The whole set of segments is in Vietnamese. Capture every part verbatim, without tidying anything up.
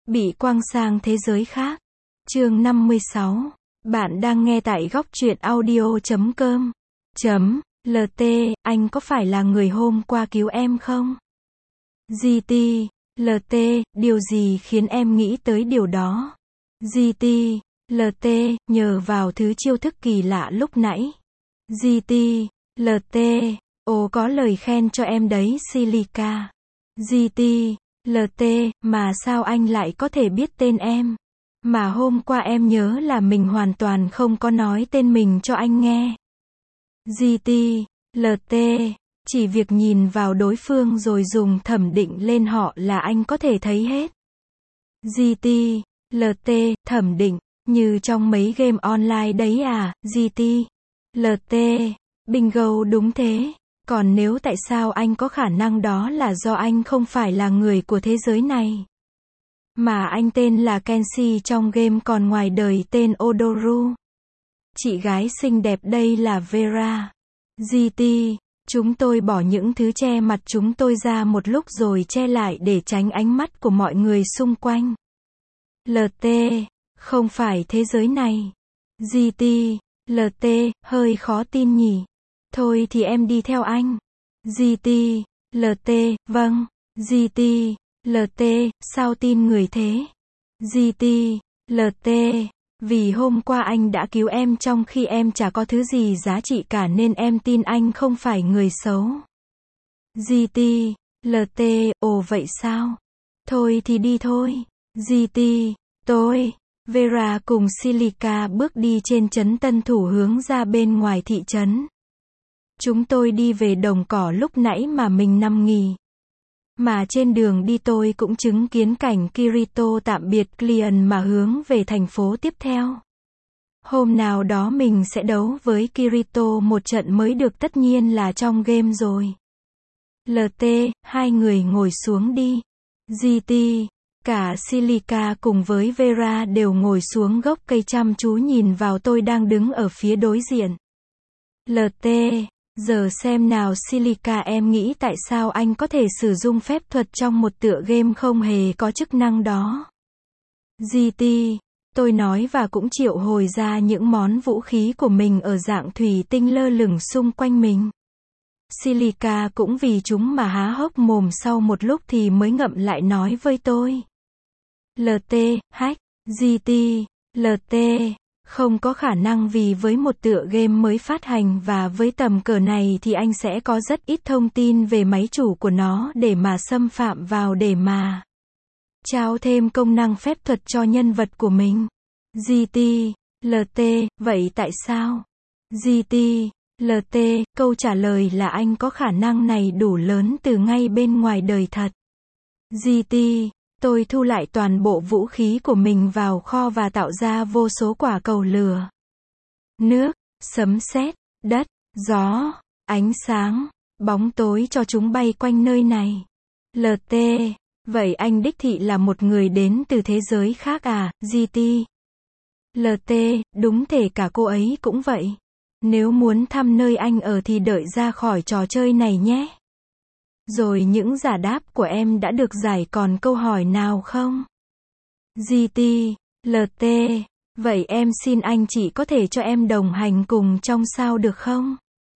Bị quăng sang thế giới khác. Chương năm mươi sáu. Bạn đang nghe tại góc truyện audio chấm com. Chấm, lờ tê, anh có phải là người hôm qua cứu em không? giê tê, lờ tê, điều gì khiến em nghĩ tới điều đó? giê tê, lờ tê, nhờ vào thứ chiêu thức kỳ lạ lúc nãy. giê tê, lờ tê, ồ có lời khen cho em đấy Silica. giê tê, lờ tê, mà sao anh lại có thể biết tên em? Mà hôm qua em nhớ là mình hoàn toàn không có nói tên mình cho anh nghe. giê tê, lờ tê, chỉ việc nhìn vào đối phương rồi dùng thẩm định lên họ là anh có thể thấy hết. giê tê, lờ tê, thẩm định, như trong mấy game online đấy à, giê tê, lờ tê, bingo đúng thế. Còn nếu tại sao anh có khả năng đó là do anh không phải là người của thế giới này. Mà anh tên là Kenshi trong game còn ngoài đời tên Odoru. Chị gái xinh đẹp đây là Vera. giê tê, chúng tôi bỏ những thứ che mặt chúng tôi ra một lúc rồi che lại để tránh ánh mắt của mọi người xung quanh. lờ tê, không phải thế giới này. giê tê, lờ tê, hơi khó tin nhỉ. Thôi thì em đi theo anh. giê tê, lờ tê, vâng. giê tê, lờ tê, sao tin người thế? giê tê, lờ tê, vì hôm qua anh đã cứu em trong khi em chả có thứ gì giá trị cả nên em tin anh không phải người xấu. giê tê, lờ tê, ồ vậy sao? Thôi thì đi thôi. giê tê, tôi, Vera cùng Silica bước đi trên trấn Tân Thủ hướng ra bên ngoài thị trấn. Chúng tôi đi về đồng cỏ lúc nãy mà mình nằm nghỉ. Mà trên đường đi tôi cũng chứng kiến cảnh Kirito tạm biệt Cleon mà hướng về thành phố tiếp theo. Hôm nào đó mình sẽ đấu với Kirito một trận mới được, tất nhiên là trong game rồi. lờ tê, hai người ngồi xuống đi. giê tê, cả Silica cùng với Vera đều ngồi xuống gốc cây chăm chú nhìn vào tôi đang đứng ở phía đối diện. lờ tê, giờ xem nào Silica, em nghĩ tại sao anh có thể sử dụng phép thuật trong một tựa game không hề có chức năng đó? giê tê, tôi nói và cũng triệu hồi ra những món vũ khí của mình ở dạng thủy tinh lơ lửng xung quanh mình. Silica cũng vì chúng mà há hốc mồm, sau một lúc thì mới ngậm lại nói với tôi. lờ tê, hack, giê tê, lờ tê, không có khả năng vì với một tựa game mới phát hành và với tầm cỡ này thì anh sẽ có rất ít thông tin về máy chủ của nó để mà xâm phạm vào để mà trao thêm công năng phép thuật cho nhân vật của mình. giê tê, lờ tê, vậy tại sao? giê tê, lờ tê, câu trả lời là anh có khả năng này đủ lớn từ ngay bên ngoài đời thật. giê tê, tôi thu lại toàn bộ vũ khí của mình vào kho và tạo ra vô số quả cầu lửa, nước, sấm sét, đất, gió, ánh sáng, bóng tối cho chúng bay quanh nơi này. lờ tê, vậy anh đích thị là một người đến từ thế giới khác à, giê tê? lờ tê, đúng thể cả cô ấy cũng vậy. Nếu muốn thăm nơi anh ở thì đợi ra khỏi trò chơi này nhé. Rồi những giả đáp của em đã được giải, còn câu hỏi nào không? giê tê, lờ tê, vậy em xin anh chị có thể cho em đồng hành cùng trong sao được không?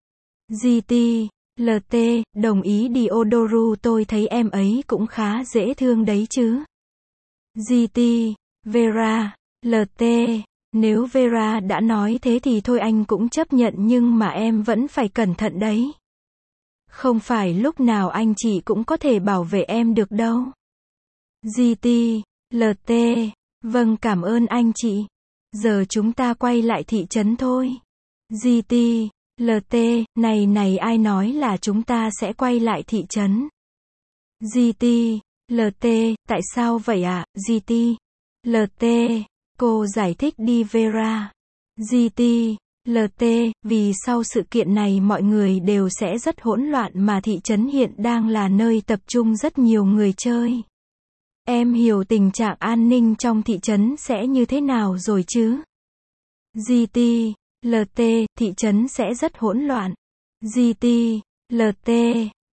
giê tê, lờ tê, đồng ý đi Odoru, tôi thấy em ấy cũng khá dễ thương đấy chứ. giê tê, Vera, lờ tê, nếu Vera đã nói thế thì thôi anh cũng chấp nhận, nhưng mà em vẫn phải cẩn thận đấy. Không phải lúc nào anh chị cũng có thể bảo vệ em được đâu. giê tê, lờ tê, vâng cảm ơn anh chị. Giờ chúng ta quay lại thị trấn thôi. giê tê, lờ tê, này này ai nói là chúng ta sẽ quay lại thị trấn? giê tê, lờ tê, tại sao vậy ạ, à? giê tê, lờ tê, cô giải thích đi Vera. giê tê, lờ tê, vì sau sự kiện này mọi người đều sẽ rất hỗn loạn mà thị trấn hiện đang là nơi tập trung rất nhiều người chơi. Em hiểu tình trạng an ninh trong thị trấn sẽ như thế nào rồi chứ? giê tê, lờ tê, thị trấn sẽ rất hỗn loạn. giê tê, lờ tê,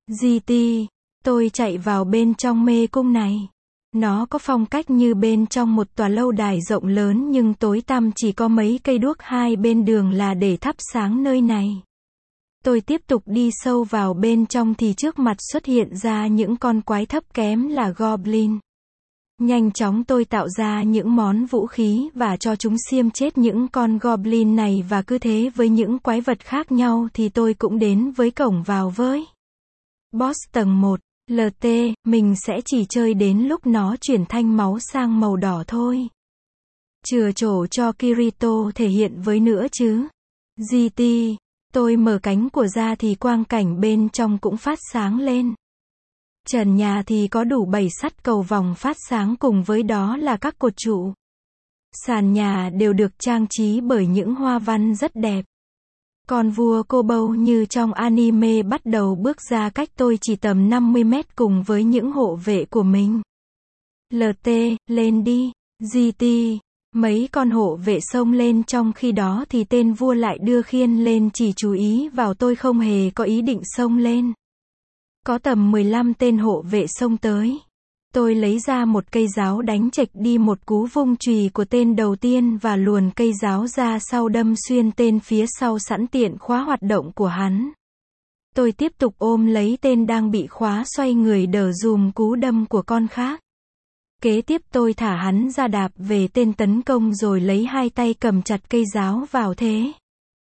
giê tê, tôi chạy vào bên trong mê cung này. Nó có phong cách như bên trong một tòa lâu đài rộng lớn nhưng tối tăm, chỉ có mấy cây đuốc hai bên đường là để thắp sáng nơi này. Tôi tiếp tục đi sâu vào bên trong thì trước mặt xuất hiện ra những con quái thấp kém là Goblin. Nhanh chóng tôi tạo ra những món vũ khí và cho chúng xiêm chết những con Goblin này, và cứ thế với những quái vật khác nhau thì tôi cũng đến với cổng vào với Boss tầng một. lờ tê, mình sẽ chỉ chơi đến lúc nó chuyển thanh máu sang màu đỏ thôi. Chừa chỗ cho Kirito thể hiện với nữa chứ. giê tê, tôi mở cánh của ra thì quang cảnh bên trong cũng phát sáng lên. Trần nhà thì có đủ bảy sắt cầu vòng phát sáng, cùng với đó là các cột trụ. Sàn nhà đều được trang trí bởi những hoa văn rất đẹp. Con vua Kobold như trong anime bắt đầu bước ra cách tôi chỉ tầm năm mươi mét cùng với những hộ vệ của mình. lờ tê, lên đi. giê tê, mấy con hộ vệ xông lên, trong khi đó thì tên vua lại đưa khiên lên chỉ chú ý vào tôi, không hề có ý định xông lên. Có tầm mười lăm tên hộ vệ xông tới. Tôi lấy ra một cây giáo đánh chệch đi một cú vung chùy của tên đầu tiên và luồn cây giáo ra sau đâm xuyên tên phía sau, sẵn tiện khóa hoạt động của hắn. Tôi tiếp tục ôm lấy tên đang bị khóa, xoay người đỡ dùm cú đâm của con khác. Kế tiếp tôi thả hắn ra đạp về tên tấn công rồi lấy hai tay cầm chặt cây giáo vào thế.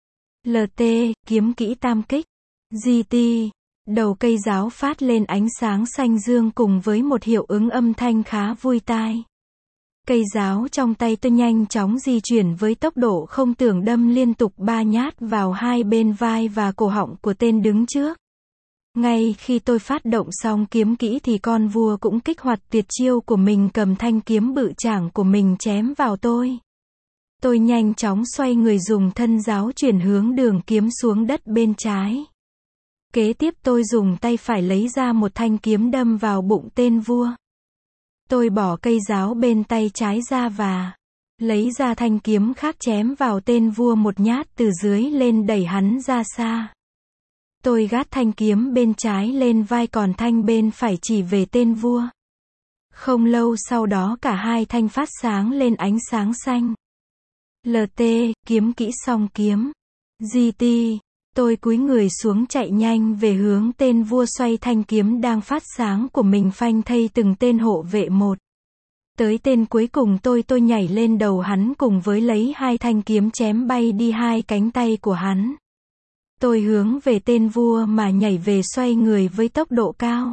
lờ tê, kiếm kỹ tam kích. giê tê, đầu cây giáo phát lên ánh sáng xanh dương cùng với một hiệu ứng âm thanh khá vui tai. Cây giáo trong tay tôi nhanh chóng di chuyển với tốc độ không tưởng, đâm liên tục ba nhát vào hai bên vai và cổ họng của tên đứng trước. Ngay khi tôi phát động xong kiếm kỹ thì con vua cũng kích hoạt tuyệt chiêu của mình, cầm thanh kiếm bự chảng của mình chém vào tôi. Tôi nhanh chóng xoay người dùng thân giáo chuyển hướng đường kiếm xuống đất bên trái. Kế tiếp tôi dùng tay phải lấy ra một thanh kiếm đâm vào bụng tên vua. Tôi bỏ cây giáo bên tay trái ra và lấy ra thanh kiếm khác chém vào tên vua một nhát từ dưới lên, đẩy hắn ra xa. Tôi gác thanh kiếm bên trái lên vai, còn thanh bên phải chỉ về tên vua. Không lâu sau đó cả hai thanh phát sáng lên ánh sáng xanh. lờ tê, kiếm kỹ xong kiếm. giê tê, tôi cúi người xuống chạy nhanh về hướng tên vua, xoay thanh kiếm đang phát sáng của mình phanh thây từng tên hộ vệ một. Tới tên cuối cùng tôi tôi nhảy lên đầu hắn cùng với lấy hai thanh kiếm chém bay đi hai cánh tay của hắn. Tôi hướng về tên vua mà nhảy về, xoay người với tốc độ cao.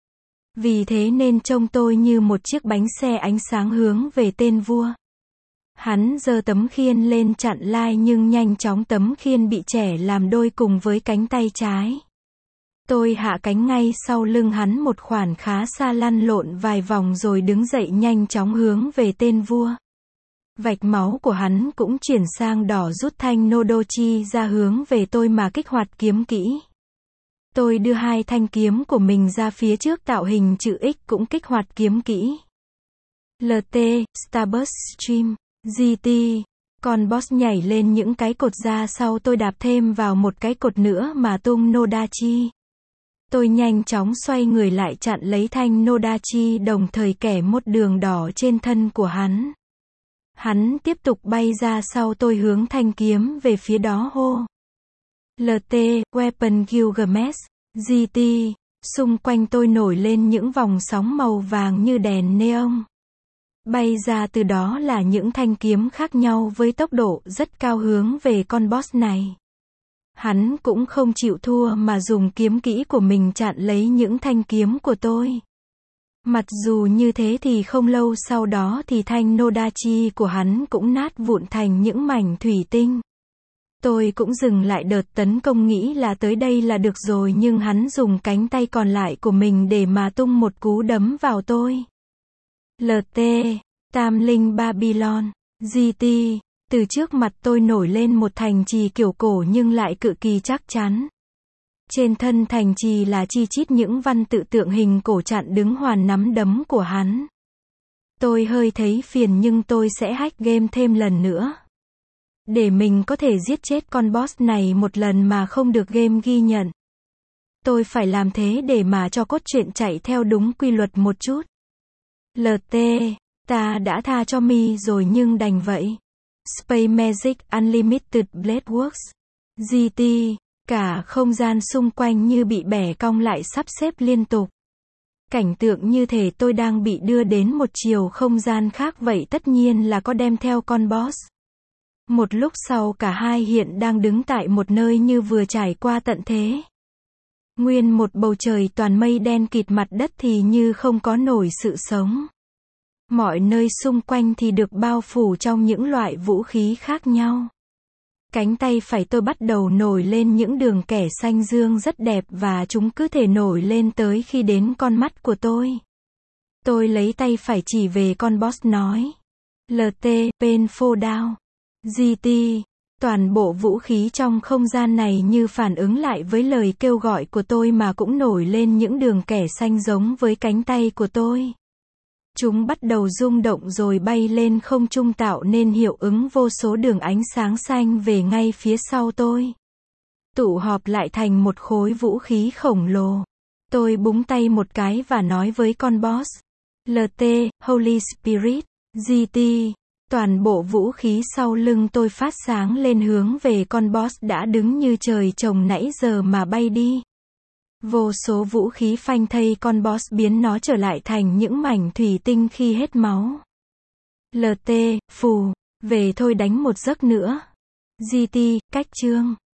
Vì thế nên trông tôi như một chiếc bánh xe ánh sáng hướng về tên vua. Hắn giơ tấm khiên lên chặn lai nhưng nhanh chóng tấm khiên bị chẻ làm đôi cùng với cánh tay trái. Tôi hạ cánh ngay sau lưng hắn một khoảng khá xa, lăn lộn vài vòng rồi đứng dậy nhanh chóng hướng về tên vua. Vạch máu của hắn cũng chuyển sang đỏ, rút thanh Nodochi ra hướng về tôi mà kích hoạt kiếm kỹ. Tôi đưa hai thanh kiếm của mình ra phía trước tạo hình chữ X, cũng kích hoạt kiếm kỹ. lờ tê, Starburst Stream. giê tê, con boss nhảy lên những cái cột ra sau, tôi đạp thêm vào một cái cột nữa mà tung Nodachi. Tôi nhanh chóng xoay người lại chặn lấy thanh Nodachi, đồng thời kẻ một đường đỏ trên thân của hắn. Hắn tiếp tục bay ra sau, tôi hướng thanh kiếm về phía đó hô. lờ tê, Weapon Gilgamesh. giê tê, xung quanh tôi nổi lên những vòng sóng màu vàng như đèn neon. Bay ra từ đó là những thanh kiếm khác nhau với tốc độ rất cao hướng về con boss này. Hắn cũng không chịu thua mà dùng kiếm kỹ của mình chặn lấy những thanh kiếm của tôi. Mặc dù như thế thì không lâu sau đó thì thanh Nodachi của hắn cũng nát vụn thành những mảnh thủy tinh. Tôi cũng dừng lại đợt tấn công, nghĩ là tới đây là được rồi, nhưng hắn dùng cánh tay còn lại của mình để mà tung một cú đấm vào tôi. lờ tê, Tam Linh Babylon. giê tê, từ trước mặt tôi nổi lên một thành trì kiểu cổ nhưng lại cực kỳ chắc chắn. Trên thân thành trì là chi chít những văn tự tượng hình cổ chặn đứng hoàn nắm đấm của hắn. Tôi hơi thấy phiền nhưng tôi sẽ hack game thêm lần nữa, để mình có thể giết chết con boss này một lần mà không được game ghi nhận. Tôi phải làm thế để mà cho cốt truyện chạy theo đúng quy luật một chút. lờ tê, ta đã tha cho mi rồi nhưng đành vậy. Space Magic Unlimited Blade Works. giê tê, cả không gian xung quanh như bị bẻ cong lại sắp xếp liên tục. Cảnh tượng như thể tôi đang bị đưa đến một chiều không gian khác vậy, tất nhiên là có đem theo con boss. Một lúc sau cả hai hiện đang đứng tại một nơi như vừa trải qua tận thế. Nguyên một bầu trời toàn mây đen kịt, mặt đất thì như không có nổi sự sống. Mọi nơi xung quanh thì được bao phủ trong những loại vũ khí khác nhau. Cánh tay phải tôi bắt đầu nổi lên những đường kẻ xanh dương rất đẹp và chúng cứ thể nổi lên tới khi đến con mắt của tôi. Tôi lấy tay phải chỉ về con boss nói. lờ tê, Painful Down. giê tê, toàn bộ vũ khí trong không gian này như phản ứng lại với lời kêu gọi của tôi mà cũng nổi lên những đường kẻ xanh giống với cánh tay của tôi. Chúng bắt đầu rung động rồi bay lên không trung tạo nên hiệu ứng vô số đường ánh sáng xanh về ngay phía sau tôi. Tụ họp lại thành một khối vũ khí khổng lồ. Tôi búng tay một cái và nói với con boss. lờ tê, Holy Spirit. giê tê, toàn bộ vũ khí sau lưng tôi phát sáng lên hướng về con boss đã đứng như trời trồng nãy giờ mà bay đi. Vô số vũ khí phanh thây con boss biến nó trở lại thành những mảnh thủy tinh khi hết máu. lờ tê, phù, về thôi đánh một giấc nữa. giê tê, cách chương.